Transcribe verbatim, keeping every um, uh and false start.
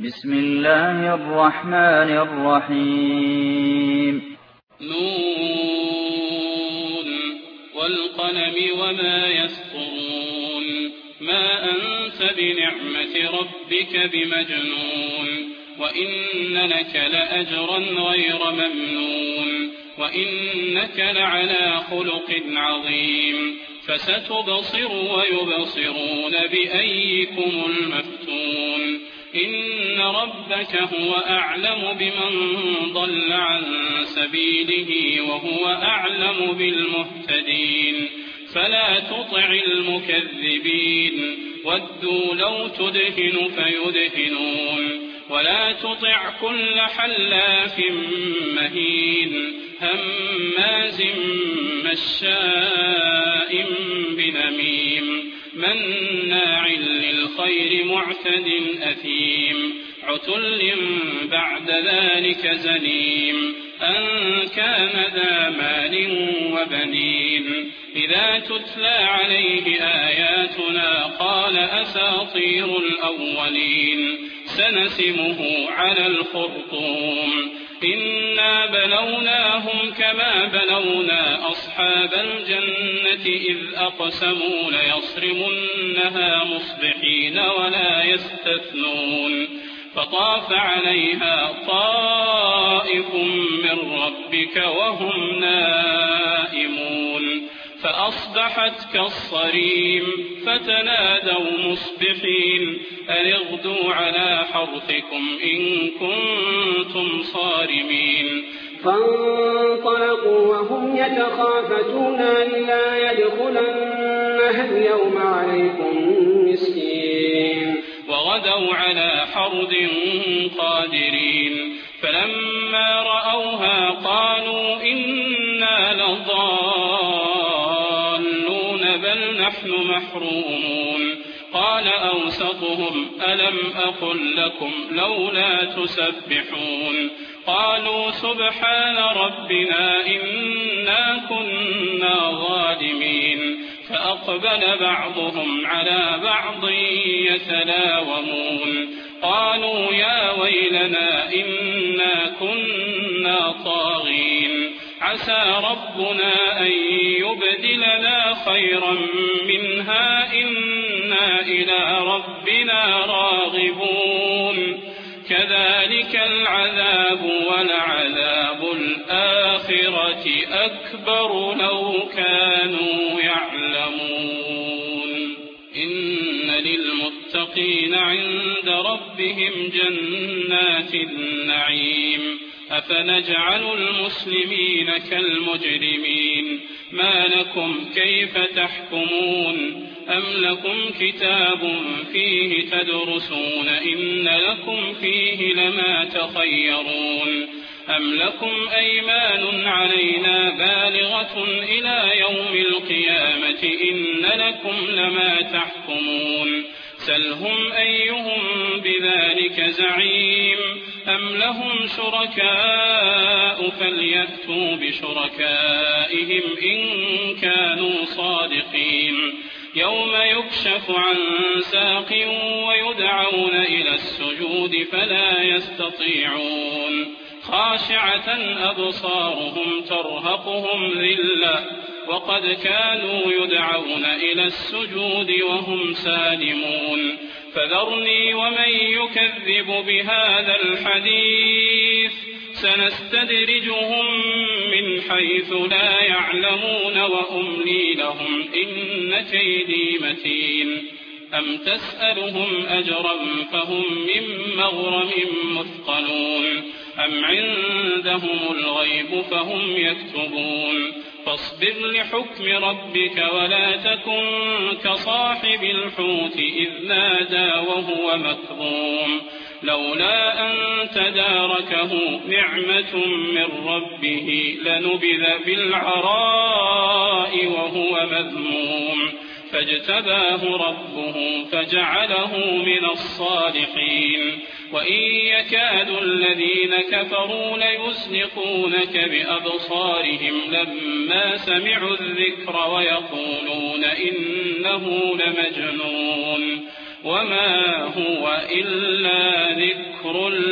بسم الله الرحمن الرحيم نون والقلم وما يسطرون ما أنت بنعمة ربك بمجنون وإن لك لأجرا غير ممنون وإنك لعلى خلق عظيم فستبصر ويبصرون بأيكم المفتون إن ربك هو أعلم بمن ضل عن سبيله وهو أعلم بالمهتدين فلا تطع المكذبين ودوا لو تدهن فيدهنون ولا تطع كل حلاف مهين هماز مشاء بنميم مناع للخير معتد أثيم عتل بعد ذلك زنيم أن كان ذا مال وبنين إذا تتلى عليه آياتنا قال أساطير الأولين سنسمه على الخرطوم إنا بلوناهم كما بلونا أصحاب الجنة إذ أقسموا ليصرمنها مصبحين ولا يستثنون فطاف عليها طائف من ربك وهم نائمون فأصبحت كالصريم فتنادوا مصبحين أن اغدوا على حرثكم إن كنتم صارمين فانطلقوا وهم يتخافتون لا يدخلنها اليوم عليكم مسكين وغدوا على حرد قادرين فلما رأوها قالوا إنا لضالون بل نحن محرومون قال أوسطهم ألم أقل لكم لولا تسبحون قالوا سبحان ربنا إنا كنا ظالمين فأقبل بعضهم على بعض يتلاومون قالوا يا ويلنا إنا كنا طاغين عسى ربنا أن يبدلنا خيرا منها إنا إلى ربنا راغبون كذلك العذاب ولعذاب الآخرة أكبر لو كانوا يعلمون إن للمتقين عند ربهم جنات النعيم أفنجعل المسلمين كالمجرمين ما لكم كيف تحكمون أم لكم كتاب فيه تدرسون إن لكم فيه لما تخيرون أم لكم أيمان علينا بالغة إلى يوم القيامة إن لكم لما تحكمون سلهم أيهم بذلك زعيم أم لهم شركاء فليأتوا بشركائهم إن كانوا صادقين يوم يكشف عن ساق ويدعون إلى السجود فلا يستطيعون خاشعة أبصارهم ترهقهم ذلة وقد كانوا يدعون إلى السجود وهم سالمون فذرني ومن يكذب بهذا الحديث سنستدرجهم من حيث لا يعلمون وأملي لهم إن كيدي متين أم تسألهم أجرا فهم من مغرم مثقلون أم عندهم الغيب فهم يكتبون فاصبر لحكم ربك ولا تكن كصاحب الحوت إذ نادى وهو مكظوم لولا أن تداركه نعمة من ربه لنبذ بالعراء وهو مذموم فاجتباه ربه فجعله من الصالحين وإن يكاد الذين كفروا ليزلقونك بأبصارهم لما سمعوا الذكر ويقولون إنه لمجنون وما هو إلا ذكر أمر